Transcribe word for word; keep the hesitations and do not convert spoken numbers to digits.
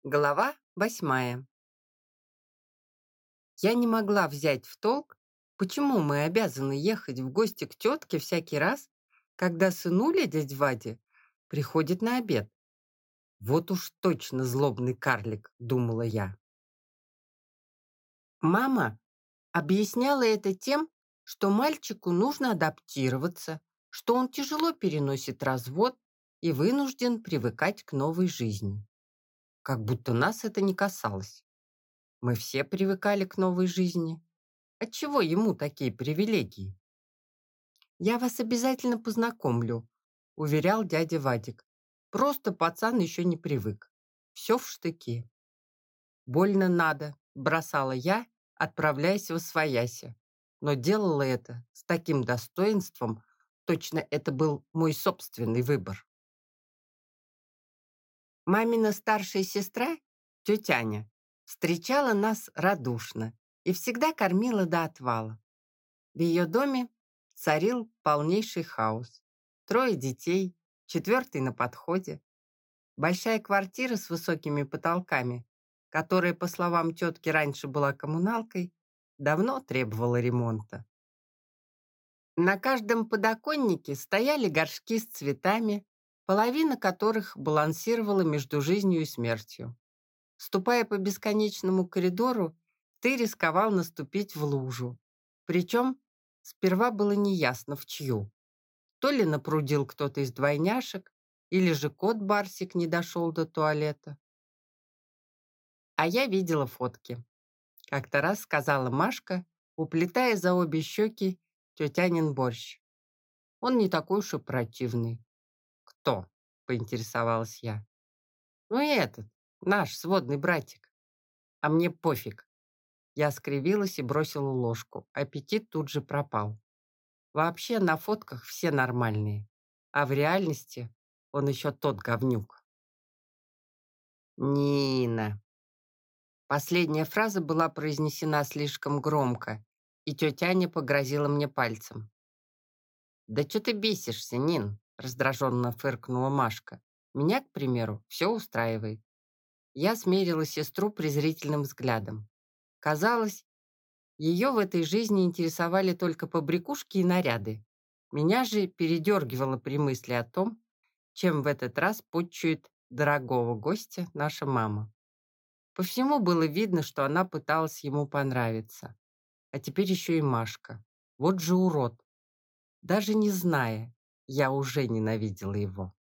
Глава восьмая. Я не могла взять в толк, почему мы обязаны ехать в гости к тетке всякий раз, когда сынуля дядь Вади приходит на обед. Вот уж точно злобный карлик, думала я. Мама объясняла это тем, что мальчику нужно адаптироваться, что он тяжело переносит развод и вынужден привыкать к новой жизни. Как будто нас это не касалось. Мы все привыкали к новой жизни. Отчего ему такие привилегии? «Я вас обязательно познакомлю», — уверял дядя Вадик. «Просто пацан еще не привык. Все в штыки». «Больно надо», — бросала я, отправляясь восвояси. Но делала это с таким достоинством, точно это был мой собственный выбор. Мамина старшая сестра, тетя Аня, встречала нас радушно и всегда кормила до отвала. В ее доме царил полнейший хаос. Трое детей, четвертый на подходе. Большая квартира с высокими потолками, которая, по словам тетки, раньше была коммуналкой, давно требовала ремонта. На каждом подоконнике стояли горшки с цветами, половина которых балансировала между жизнью и смертью. Ступая по бесконечному коридору, ты рисковал наступить в лужу. Причем сперва было неясно, в чью. То ли напрудил кто-то из двойняшек, или же кот-барсик не дошел до туалета. А я видела фотки. Как-то раз сказала Машка, уплетая за обе щеки тетянин борщ. Он не такой уж и противный. «Кто?» — поинтересовалась я. «Ну и этот, наш сводный братик. А мне пофиг». Я скривилась и бросила ложку. Аппетит тут же пропал. Вообще на фотках все нормальные, а в реальности он еще тот говнюк. «Нина». Последняя фраза была произнесена слишком громко, и тетя Аня погрозила мне пальцем. «Да что ты бесишься, Нин?» — раздраженно фыркнула Машка. «Меня, к примеру, все устраивает». Я смерила сестру презрительным взглядом. Казалось, ее в этой жизни интересовали только побрякушки и наряды. Меня же передергивало при мысли о том, чем в этот раз подчует дорогого гостя наша мама. По всему было видно, что она пыталась ему понравиться. А теперь еще и Машка. Вот же урод. Даже не зная, я уже ненавидела его.